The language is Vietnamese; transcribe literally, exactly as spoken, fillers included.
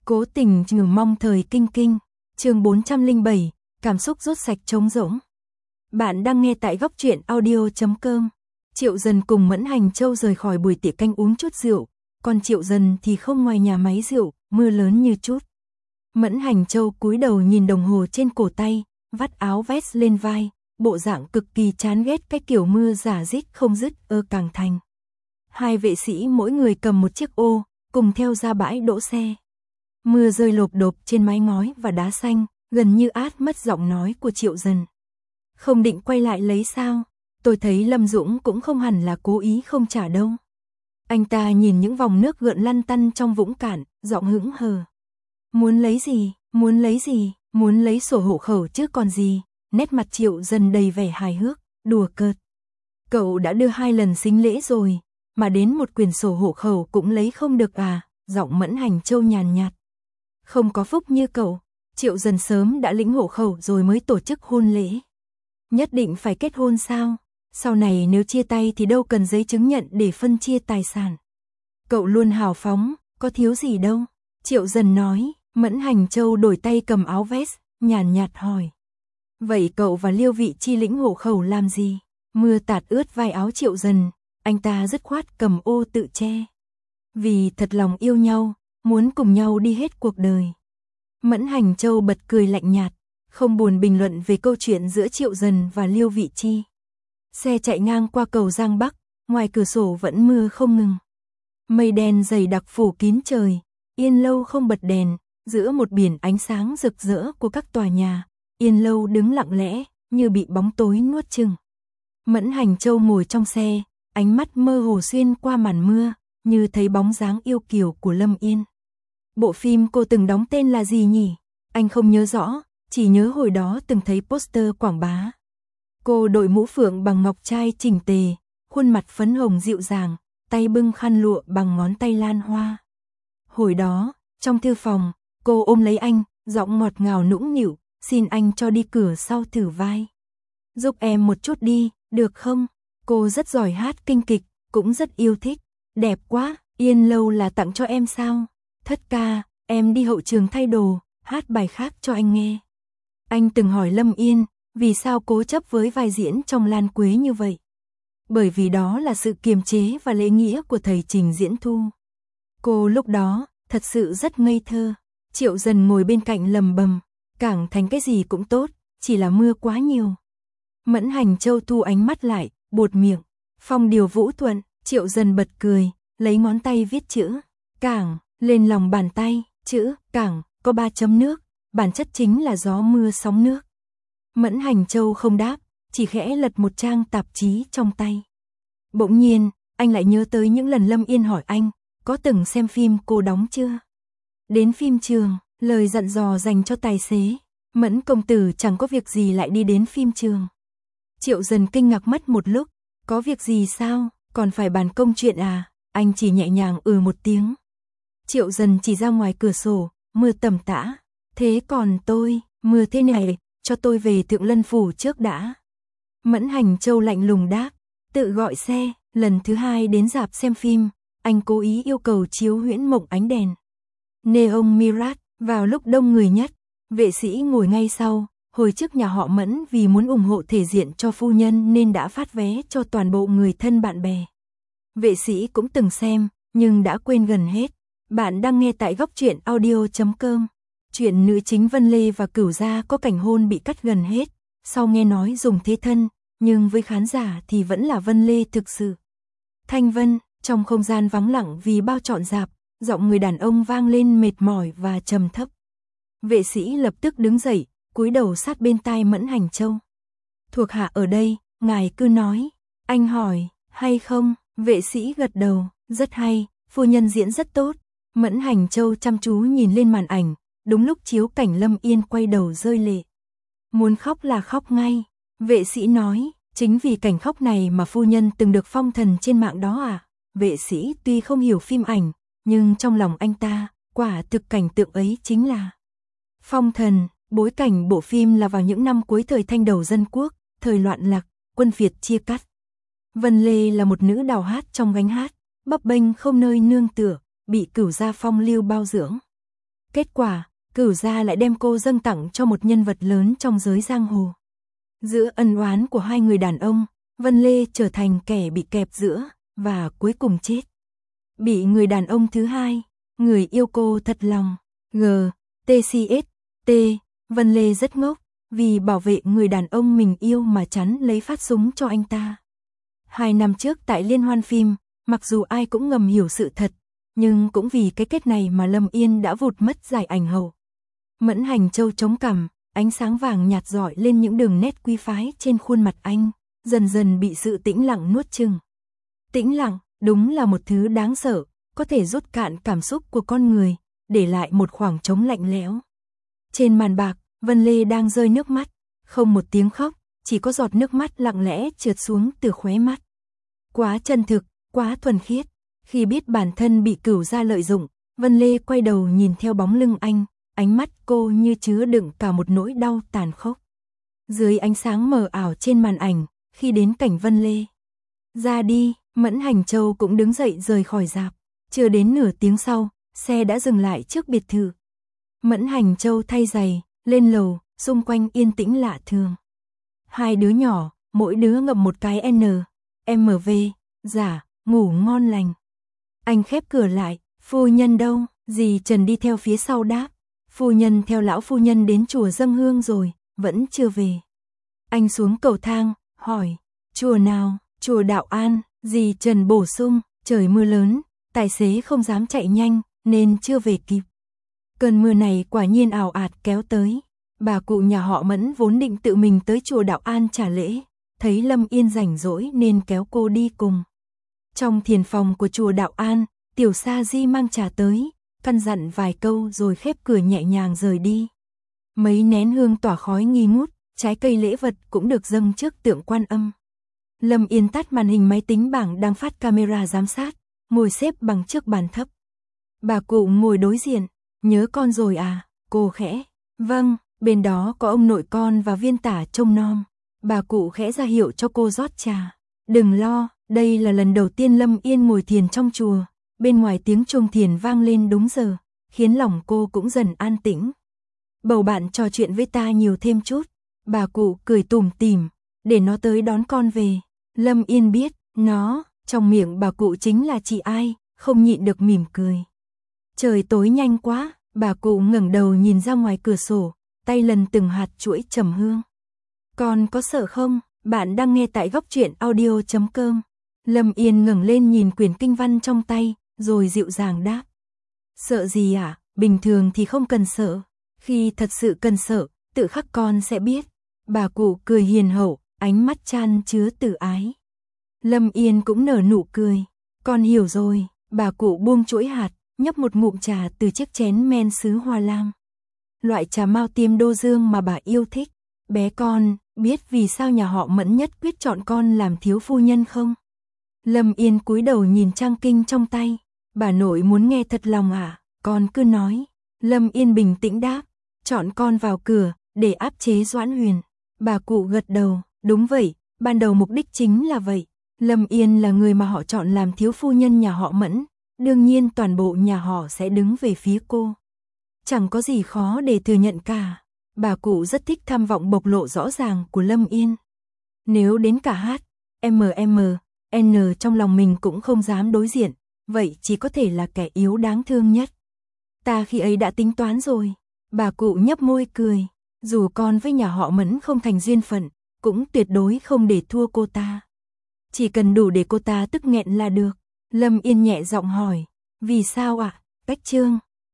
Cố tình trừ mong thời kinh kinh. Chương bốn trăm lẻ bảy, cảm xúc rút sạch trống rỗng. Bạn đang nghe tại góc truyện audio chấm com. Triệu Dần cùng Mẫn Hành Châu rời khỏi buổi tiệc canh uống chút rượu, còn Triệu Dần thì không ngoài nhà máy rượu, mưa lớn như chút. Mẫn Hành Châu cúi đầu nhìn đồng hồ trên cổ tay, vắt áo vest lên vai, bộ dạng cực kỳ chán ghét cái kiểu mưa rả rích không dứt ơ càng thành. Hai vệ sĩ mỗi người cầm một chiếc ô, cùng theo ra bãi đỗ xe. Mưa rơi lộp độp trên mái ngói và đá xanh, gần như át mất giọng nói của Triệu Dần. Không định quay lại lấy sao? Tôi thấy Lâm Dũng cũng không hẳn là cố ý không trả đâu. Anh ta nhìn những vòng nước gợn lăn tăn trong vũng cạn, giọng hững hờ. Muốn lấy gì? Muốn lấy gì? Muốn lấy sổ hộ khẩu chứ còn gì? Nét mặt Triệu Dần đầy vẻ hài hước, đùa cợt. Cậu đã đưa hai lần sính lễ rồi, mà đến một quyển sổ hộ khẩu cũng lấy không được à? Giọng Mẫn Hành Châu nhàn nhạt. Không có phúc như cậu, Triệu Dần sớm đã lĩnh hộ khẩu rồi mới tổ chức hôn lễ. Nhất định phải kết hôn sao? Sau này nếu chia tay thì đâu cần giấy chứng nhận để phân chia tài sản. Cậu luôn hào phóng, có thiếu gì đâu. Triệu Dần nói. Mẫn Hành Châu đổi tay cầm áo vest, nhàn nhạt hỏi. Vậy cậu và Liêu Vị Chi lĩnh hộ khẩu làm gì? Mưa tạt ướt vai áo Triệu Dần, anh ta dứt khoát cầm ô tự che. Vì thật lòng yêu nhau, muốn cùng nhau đi hết cuộc đời. Mẫn Hành Châu bật cười lạnh nhạt, không buồn bình luận về câu chuyện giữa Triệu Dần và Liêu Vị Chi. Xe chạy ngang qua cầu Giang Bắc, ngoài cửa sổ vẫn mưa không ngừng. Mây đen dày đặc phủ kín trời, Yên Lâu không bật đèn, giữa một biển ánh sáng rực rỡ của các tòa nhà, Yên Lâu đứng lặng lẽ, như bị bóng tối nuốt chửng. Mẫn Hành Châu ngồi trong xe, ánh mắt mơ hồ xuyên qua màn mưa, như thấy bóng dáng yêu kiều của Lâm Yên. Bộ phim cô từng đóng tên là gì nhỉ? Anh không nhớ rõ, chỉ nhớ hồi đó từng thấy poster quảng bá. Cô đội mũ phượng bằng ngọc trai chỉnh tề, khuôn mặt phấn hồng dịu dàng, tay bưng khăn lụa bằng ngón tay lan hoa. Hồi đó, trong thư phòng, cô ôm lấy anh, giọng ngọt ngào nũng nịu, xin anh cho đi cửa sau thử vai. Giúp em một chút đi, được không? Cô rất giỏi hát kinh kịch, cũng rất yêu thích. Đẹp quá, Yên Lâu là tặng cho em sao? Thất ca, em đi hậu trường thay đồ, hát bài khác cho anh nghe. Anh từng hỏi Lâm Yên, vì sao cố chấp với vai diễn trong Lan Quế như vậy? Bởi vì đó là sự kiềm chế và lễ nghĩa của thầy Trình Diễn Thu. Cô lúc đó, thật sự rất ngây thơ. Triệu Dần ngồi bên cạnh lầm bầm, Cảng Thành cái gì cũng tốt, chỉ là mưa quá nhiều. Mẫn Hành Châu thu ánh mắt lại, buột miệng, phong điều vũ thuận. Triệu Dần bật cười, lấy ngón tay viết chữ Cảng lên lòng bàn tay, chữ Cảng có ba chấm nước, bản chất chính là gió mưa sóng nước. Mẫn Hành Châu không đáp, chỉ khẽ lật một trang tạp chí trong tay. Bỗng nhiên, anh lại nhớ tới những lần Lâm Yên hỏi anh, có từng xem phim cô đóng chưa? Đến phim trường, lời dặn dò dành cho tài xế, Mẫn công tử chẳng có việc gì lại đi đến phim trường. Triệu Dần kinh ngạc mất một lúc, có việc gì sao, còn phải bàn công chuyện à? Anh chỉ nhẹ nhàng ừ một tiếng. Triệu Dần chỉ ra ngoài cửa sổ, mưa tầm tã. Thế còn tôi, mưa thế này, cho tôi về Thượng Lân Phủ trước đã. Mẫn Hành Châu lạnh lùng đáp, tự gọi xe. Lần thứ hai đến rạp xem phim, anh cố ý yêu cầu chiếu Huyễn Mộng ánh đèn Neon Mirage vào lúc đông người nhất. Vệ sĩ ngồi ngay sau, hồi trước nhà họ Mẫn vì muốn ủng hộ thể diện cho phu nhân nên đã phát vé cho toàn bộ người thân bạn bè. Vệ sĩ cũng từng xem, nhưng đã quên gần hết. Bạn đang nghe tại góc truyện audio chấm com. Chuyện nữ chính Vân Lê và Cửu Gia có cảnh hôn bị cắt gần hết, sau nghe nói dùng thế thân, nhưng với khán giả thì vẫn là Vân Lê thực sự. Thanh Vân, trong không gian vắng lặng vì bao trọn rạp, giọng người đàn ông vang lên mệt mỏi và trầm thấp. Vệ sĩ lập tức đứng dậy, cúi đầu sát bên tai Mẫn Hành Châu. Thuộc hạ ở đây, ngài cứ nói. Anh hỏi, hay không? Vệ sĩ gật đầu, rất hay, phu nhân diễn rất tốt. Mẫn Hành Châu chăm chú nhìn lên màn ảnh, đúng lúc chiếu cảnh Lâm Yên quay đầu rơi lệ. Muốn khóc là khóc ngay. Vệ sĩ nói, chính vì cảnh khóc này mà phu nhân từng được phong thần trên mạng đó à? Vệ sĩ tuy không hiểu phim ảnh, nhưng trong lòng anh ta, quả thực cảnh tượng ấy chính là phong thần. Bối cảnh bộ phim là vào những năm cuối thời Thanh Đầu Dân Quốc, thời loạn lạc, quân Việt chia cắt. Vân Lê là một nữ đào hát trong gánh hát, bấp bênh không nơi nương tựa, bị Cửu Gia phong lưu bao dưỡng. Kết quả, Cửu gia lại đem cô dâng tặng cho một nhân vật lớn trong giới giang hồ. Giữa ân oán của hai người đàn ông, Vân Lê trở thành kẻ bị kẹp giữa, và cuối cùng chết. Bị người đàn ông thứ hai, người yêu cô thật lòng. G. T C S. T. Vân Lê rất ngốc, vì bảo vệ người đàn ông mình yêu mà chắn lấy phát súng cho anh ta. Hai năm trước tại liên hoan phim, mặc dù ai cũng ngầm hiểu sự thật, nhưng cũng vì cái kết này mà Lâm Yên đã vụt mất giải ảnh hậu. Mẫn Hành Châu chống cằm, ánh sáng vàng nhạt rọi lên những đường nét quý phái trên khuôn mặt anh, dần dần bị sự tĩnh lặng nuốt chửng. Tĩnh lặng, đúng là một thứ đáng sợ, có thể rút cạn cảm xúc của con người, để lại một khoảng trống lạnh lẽo. Trên màn bạc, Vân Lê đang rơi nước mắt, không một tiếng khóc, chỉ có giọt nước mắt lặng lẽ trượt xuống từ khóe mắt. Quá chân thực, quá thuần khiết. Khi biết bản thân bị Cửu gia lợi dụng, Vân Lê quay đầu nhìn theo bóng lưng anh, ánh mắt cô như chứa đựng cả một nỗi đau tàn khốc. Dưới ánh sáng mờ ảo trên màn ảnh, khi đến cảnh Vân Lê ra đi, Mẫn Hành Châu cũng đứng dậy rời khỏi rạp. Chưa đến nửa tiếng sau, xe đã dừng lại trước biệt thự. Mẫn Hành Châu thay giày, lên lầu, xung quanh yên tĩnh lạ thường. Hai đứa nhỏ, mỗi đứa ngậm một cái N, M V, giả, ngủ ngon lành. Anh khép cửa lại, phu nhân đâu? Dì Trần đi theo phía sau đáp. Phu nhân theo lão phu nhân đến chùa dâng hương rồi, vẫn chưa về. Anh xuống cầu thang, hỏi, chùa nào? Chùa Đạo An. Dì Trần bổ sung, trời mưa lớn, tài xế không dám chạy nhanh, nên chưa về kịp. Cơn mưa này quả nhiên ào ạt kéo tới. Bà cụ nhà họ Mẫn vốn định tự mình tới chùa Đạo An trả lễ, thấy Lâm Yên rảnh rỗi nên kéo cô đi cùng. Trong thiền phòng của chùa Đạo An, Tiểu Sa Di mang trà tới, căn dặn vài câu rồi khép cửa nhẹ nhàng rời đi. Mấy nén hương tỏa khói nghi ngút, trái cây lễ vật cũng được dâng trước tượng Quan Âm. Lâm Yên tắt màn hình máy tính bảng đang phát camera giám sát, ngồi xếp bằng trước bàn thấp. Bà cụ ngồi đối diện, nhớ con rồi à? Cô khẽ, vâng, bên đó có ông nội con và Viên Tả trông nom. Bà cụ khẽ ra hiệu cho cô rót trà. Đừng lo, đây là lần đầu tiên Lâm Yên ngồi thiền trong chùa. Bên ngoài tiếng chuông thiền vang lên đúng giờ, khiến lòng cô cũng dần an tĩnh. Bầu bạn trò chuyện với ta nhiều thêm chút. Bà cụ cười tủm tỉm, để nó tới đón con về. Lâm Yên biết, nó, trong miệng bà cụ chính là chị ai, không nhịn được mỉm cười. Trời tối nhanh quá, bà cụ ngẩng đầu nhìn ra ngoài cửa sổ, tay lần từng hạt chuỗi trầm hương. Con có sợ không? Bạn đang nghe tại góc truyện audio chấm com. Lâm Yên ngẩng lên nhìn quyển kinh văn trong tay, rồi dịu dàng đáp. Sợ gì ạ? À? Bình thường thì không cần sợ. Khi thật sự cần sợ, tự khắc con sẽ biết. Bà cụ cười hiền hậu, ánh mắt chan chứa từ ái. Lâm Yên cũng nở nụ cười. Con hiểu rồi. Bà cụ buông chuỗi hạt, nhấp một ngụm trà từ chiếc chén men sứ hoa lam. Loại trà mao tiêm đô dương mà bà yêu thích. Bé con, biết vì sao nhà họ Mẫn nhất quyết chọn con làm thiếu phu nhân không? Lâm Yên cúi đầu nhìn trang kinh trong tay. Bà nội muốn nghe thật lòng à? Con cứ nói. Lâm Yên bình tĩnh đáp. Chọn con vào cửa, để áp chế Doãn Huyền. Bà cụ gật đầu. Đúng vậy, ban đầu mục đích chính là vậy. Lâm Yên là người mà họ chọn làm thiếu phu nhân nhà họ Mẫn. Đương nhiên toàn bộ nhà họ sẽ đứng về phía cô. Chẳng có gì khó để thừa nhận cả. Bà cụ rất thích tham vọng bộc lộ rõ ràng của Lâm Yên. Nếu đến cả H, M M, N trong lòng mình cũng không dám đối diện, vậy chỉ có thể là kẻ yếu đáng thương nhất. Ta khi ấy đã tính toán rồi. Bà cụ nhấp môi cười. Dù con với nhà họ Mẫn không thành duyên phận, cũng tuyệt đối không để thua cô ta. Chỉ cần đủ để cô ta tức nghẹn là được. Lâm Yên nhẹ giọng hỏi. Vì sao ạ? À? Cách Trương,